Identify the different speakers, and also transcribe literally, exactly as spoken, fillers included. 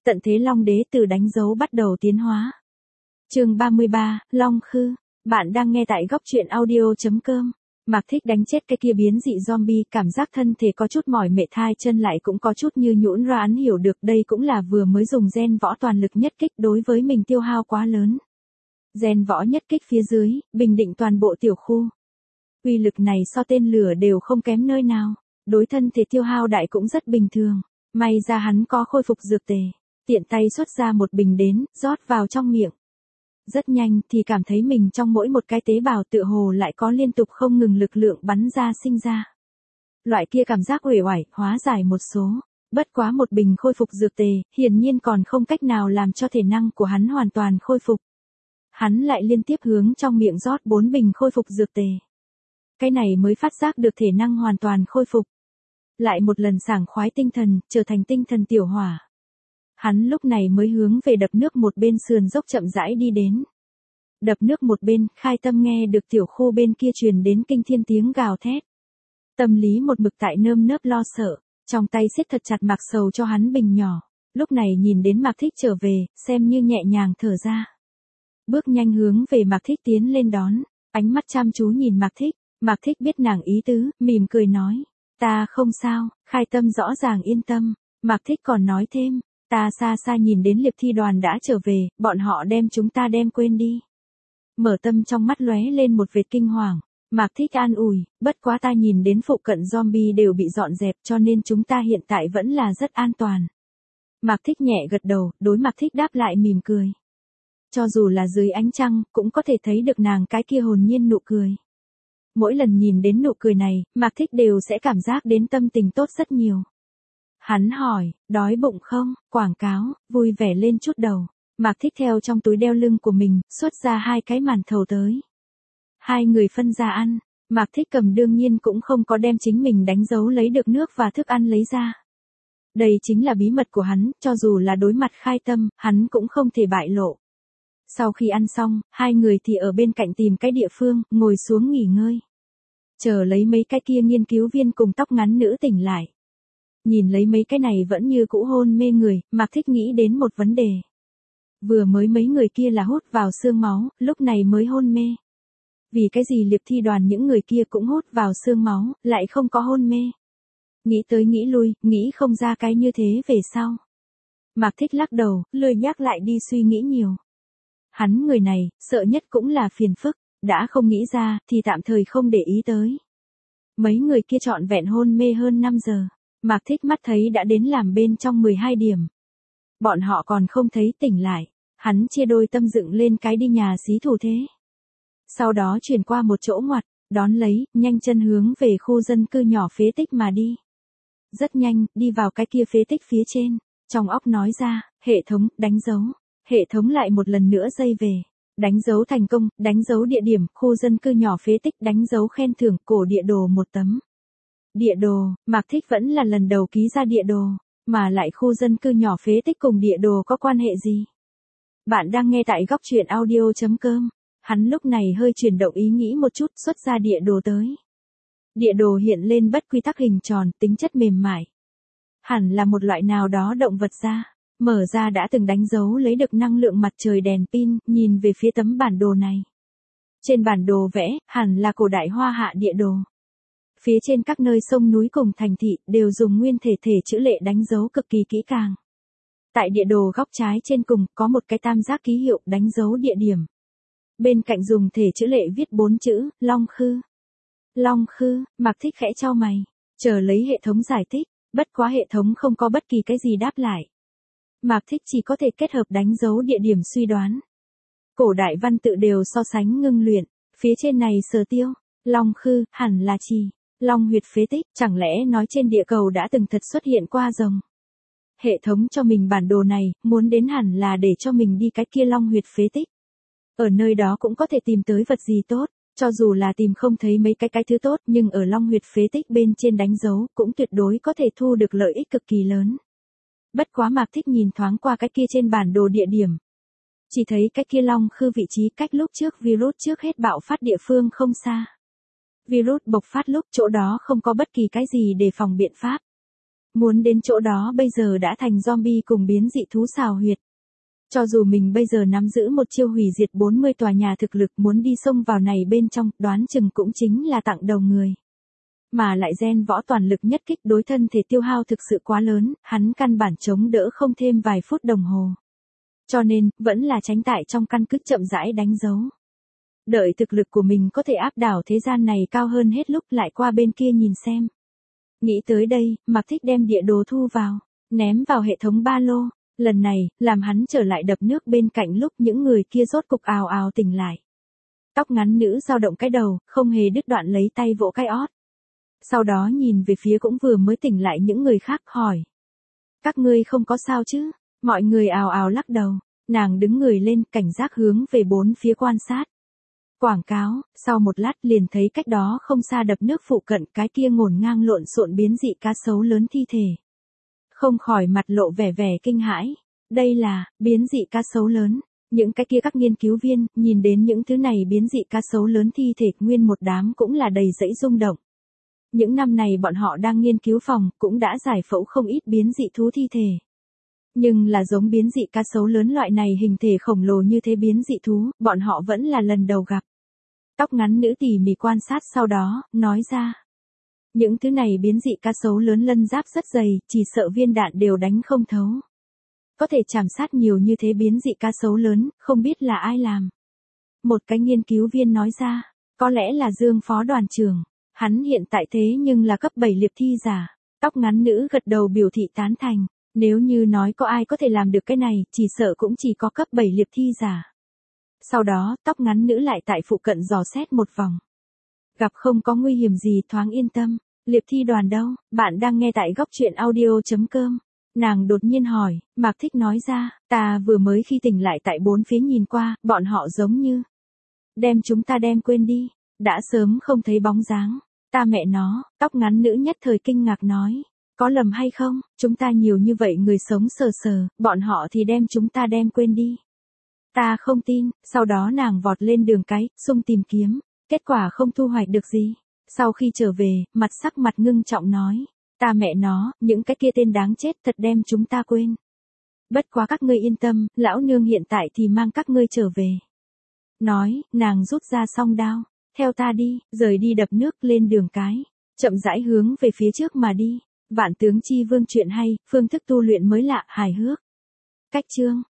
Speaker 1: Tận thế Long Đế từ đánh dấu bắt đầu tiến hóa. Chương ba mươi ba, Long Khư. Bạn đang nghe tại góc truyện audio chấm com. Mạc Thích đánh chết cái kia biến dị zombie, cảm giác thân thể có chút mỏi mệt, hai chân lại cũng có chút như nhũn ra, hắn hiểu được đây cũng là vừa mới dùng gen võ toàn lực nhất kích, đối với mình tiêu hao quá lớn. Gen võ nhất kích phía dưới, bình định toàn bộ tiểu khu. Uy lực này so tên lửa đều không kém nơi nào, đối thân thể tiêu hao đại cũng rất bình thường. May ra hắn có khôi phục dược tề, tiện tay xuất ra một bình đến, rót vào trong miệng. Rất nhanh thì cảm thấy mình trong mỗi một cái tế bào tựa hồ lại có liên tục không ngừng lực lượng bắn ra sinh ra. Loại kia cảm giác uể oải, hóa giải một số. Bất quá một bình khôi phục dược tề, hiển nhiên còn không cách nào làm cho thể năng của hắn hoàn toàn khôi phục. Hắn lại liên tiếp hướng trong miệng rót bốn bình khôi phục dược tề. Cái này mới phát giác được thể năng hoàn toàn khôi phục. Lại một lần sảng khoái tinh thần, trở thành tinh thần tiểu hỏa. Hắn lúc này mới hướng về đập nước một bên sườn dốc chậm rãi đi đến. Đập nước một bên, Khai Tâm nghe được tiểu khu bên kia truyền đến kinh thiên tiếng gào thét. Tâm lý một mực tại nơm nớp lo sợ, trong tay siết thật chặt Mạc Sầu cho hắn bình nhỏ. Lúc này nhìn đến Mạc Thích trở về, xem như nhẹ nhàng thở ra. Bước nhanh hướng về Mạc Thích tiến lên đón, ánh mắt chăm chú nhìn Mạc Thích. Mạc Thích biết nàng ý tứ, mỉm cười nói. Ta không sao. Khai Tâm rõ ràng yên tâm. Mạc Thích còn nói thêm. Ta xa xa nhìn đến Liệp Thi đoàn đã trở về, bọn họ đem chúng ta đem quên đi. Mở Tâm trong mắt lóe lên một vệt kinh hoàng. Mạc Thích an ủi, bất quá ta nhìn đến phụ cận zombie đều bị dọn dẹp, cho nên chúng ta hiện tại vẫn là rất an toàn. Mạc Thích nhẹ gật đầu, đối Mạc Thích đáp lại mỉm cười. Cho dù là dưới ánh trăng, cũng có thể thấy được nàng cái kia hồn nhiên nụ cười. Mỗi lần nhìn đến nụ cười này, Mạc Thích đều sẽ cảm giác đến tâm tình tốt rất nhiều. Hắn hỏi, đói bụng không? Quảng cáo, vui vẻ lên chút đầu. Mạc Thích theo trong túi đeo lưng của mình, xuất ra hai cái màn thầu tới. Hai người phân ra ăn, Mạc Thích cầm đương nhiên cũng không có đem chính mình đánh dấu lấy được nước và thức ăn lấy ra. Đây chính là bí mật của hắn, cho dù là đối mặt Khai Tâm, hắn cũng không thể bại lộ. Sau khi ăn xong, hai người thì ở bên cạnh tìm cái địa phương, ngồi xuống nghỉ ngơi. Chờ lấy mấy cái kia nghiên cứu viên cùng tóc ngắn nữ tỉnh lại. Nhìn lấy mấy cái này vẫn như cũ hôn mê người, Mạc Thích nghĩ đến một vấn đề. Vừa mới mấy người kia là hút vào xương máu, lúc này mới hôn mê. Vì cái gì Liệp Thi đoàn những người kia cũng hút vào xương máu, lại không có hôn mê. Nghĩ tới nghĩ lui, nghĩ không ra cái như thế về sau. Mạc Thích lắc đầu, lười nhắc lại đi suy nghĩ nhiều. Hắn người này, sợ nhất cũng là phiền phức, đã không nghĩ ra, thì tạm thời không để ý tới. Mấy người kia trọn vẹn hôn mê hơn năm giờ. Mạc Thích mắt thấy đã đến làm bên trong mười hai điểm. Bọn họ còn không thấy tỉnh lại, hắn chia đôi tâm dựng lên cái đi nhà xí thủ thế. Sau đó chuyển qua một chỗ ngoặt, đón lấy, nhanh chân hướng về khu dân cư nhỏ phế tích mà đi. Rất nhanh, đi vào cái kia phế tích phía trên, trong óc nói ra, hệ thống, đánh dấu. Hệ thống lại một lần nữa dây về. Đánh dấu thành công, đánh dấu địa điểm, khu dân cư nhỏ phế tích, đánh dấu khen thưởng, cổ địa đồ một tấm. Địa đồ, Mạc Thích vẫn là lần đầu ký ra địa đồ, mà lại khu dân cư nhỏ phế tích cùng địa đồ có quan hệ gì? Bạn đang nghe tại góc truyện audio chấm com. Hắn lúc này hơi chuyển động ý nghĩ một chút, xuất ra địa đồ tới. Địa đồ hiện lên bất quy tắc hình tròn, tính chất mềm mại. Hẳn là một loại nào đó động vật da. Mở ra đã từng đánh dấu lấy được năng lượng mặt trời đèn pin, nhìn về phía tấm bản đồ này. Trên bản đồ vẽ, hẳn là cổ đại Hoa Hạ địa đồ. Phía trên các nơi sông núi cùng thành thị đều dùng nguyên thể thể chữ lệ đánh dấu cực kỳ kỹ càng. Tại địa đồ góc trái trên cùng có một cái tam giác ký hiệu đánh dấu địa điểm. Bên cạnh dùng thể chữ lệ viết bốn chữ, Long Khư. Long Khư, Mạc Thích khẽ chau mày, chờ lấy hệ thống giải thích, bất quá hệ thống không có bất kỳ cái gì đáp lại. Mạc Thích chỉ có thể kết hợp đánh dấu địa điểm suy đoán. Cổ đại văn tự đều so sánh ngưng luyện, phía trên này sờ tiêu, Long Khư, hẳn là chi, Long huyệt phế tích, chẳng lẽ nói trên địa cầu đã từng thật xuất hiện qua rồng. Hệ thống cho mình bản đồ này, muốn đến hẳn là để cho mình đi cái kia Long huyệt phế tích. Ở nơi đó cũng có thể tìm tới vật gì tốt, cho dù là tìm không thấy mấy cái cái thứ tốt, nhưng ở Long huyệt phế tích bên trên đánh dấu, cũng tuyệt đối có thể thu được lợi ích cực kỳ lớn. Bất quá Mạc Thích nhìn thoáng qua cái kia trên bản đồ địa điểm. Chỉ thấy cái kia Long Khư vị trí cách lúc trước virus trước hết bạo phát địa phương không xa. Virus bộc phát lúc chỗ đó không có bất kỳ cái gì để phòng biện pháp. Muốn đến chỗ đó bây giờ đã thành zombie cùng biến dị thú xào huyệt. Cho dù mình bây giờ nắm giữ một chiêu hủy diệt bốn mươi tòa nhà thực lực, muốn đi xông vào này bên trong, đoán chừng cũng chính là tặng đầu người. Mà lại gen võ toàn lực nhất kích đối thân thể tiêu hao thực sự quá lớn, hắn căn bản chống đỡ không thêm vài phút đồng hồ. Cho nên, vẫn là tránh tại trong căn cứ chậm rãi đánh dấu. Đợi thực lực của mình có thể áp đảo thế gian này cao hơn hết lúc lại qua bên kia nhìn xem. Nghĩ tới đây, Mạc Thích đem địa đồ thu vào, ném vào hệ thống ba lô. Lần này, làm hắn trở lại đập nước bên cạnh lúc những người kia rốt cục ào ào tỉnh lại. Tóc ngắn nữ dao động cái đầu, không hề đứt đoạn lấy tay vỗ cái ót. Sau đó nhìn về phía cũng vừa mới tỉnh lại những người khác hỏi. Các ngươi không có sao chứ? Mọi người ào ào lắc đầu. Nàng đứng người lên, cảnh giác hướng về bốn phía quan sát. Quảng cáo, sau một lát liền thấy cách đó không xa đập nước phụ cận cái kia ngổn ngang lộn xộn biến dị cá sấu lớn thi thể. Không khỏi mặt lộ vẻ vẻ kinh hãi. Đây là, biến dị cá sấu lớn. Những cái kia các nghiên cứu viên, nhìn đến những thứ này biến dị cá sấu lớn thi thể, nguyên một đám cũng là đầy dẫy rung động. Những năm này bọn họ đang nghiên cứu phòng, cũng đã giải phẫu không ít biến dị thú thi thể. Nhưng là giống biến dị cá sấu lớn loại này hình thể khổng lồ như thế biến dị thú, bọn họ vẫn là lần đầu gặp. Tóc ngắn nữ tỉ mỉ quan sát sau đó, nói ra. Những thứ này biến dị cá sấu lớn lân giáp rất dày, chỉ sợ viên đạn đều đánh không thấu. Có thể chạm sát nhiều như thế biến dị cá sấu lớn, không biết là ai làm. Một cái nghiên cứu viên nói ra, có lẽ là Dương phó đoàn trưởng. Hắn hiện tại thế nhưng là cấp bảy liệp thi giả. Tóc ngắn nữ gật đầu biểu thị tán thành. Nếu như nói có ai có thể làm được cái này, chỉ sợ cũng chỉ có cấp bảy liệp thi giả. Sau đó, tóc ngắn nữ lại tại phụ cận dò xét một vòng. Gặp không có nguy hiểm gì, thoáng yên tâm. Liệp thi đoàn đâu? Bạn đang nghe tại góc truyện audio chấm com. Nàng đột nhiên hỏi, Mạc Thích nói ra, ta vừa mới khi tỉnh lại tại bốn phía nhìn qua, bọn họ giống như đem chúng ta đem quên đi, đã sớm không thấy bóng dáng. Ta mẹ nó, tóc ngắn nữ nhất thời kinh ngạc nói, có lầm hay không, chúng ta nhiều như vậy người sống sờ sờ, bọn họ thì đem chúng ta đem quên đi. Ta không tin, sau đó nàng vọt lên đường cái, xung tìm kiếm, kết quả không thu hoạch được gì. Sau khi trở về, mặt sắc mặt ngưng trọng nói, ta mẹ nó, những cái kia tên đáng chết thật đem chúng ta quên. Bất quá các ngươi yên tâm, lão nương hiện tại thì mang các ngươi trở về. Nói, nàng rút ra song đao, theo ta đi, rời đi đập nước lên đường cái, chậm rãi hướng về phía trước mà đi. Vạn tướng chi vương chuyện hay, phương thức tu luyện mới lạ, hài hước. Cách chương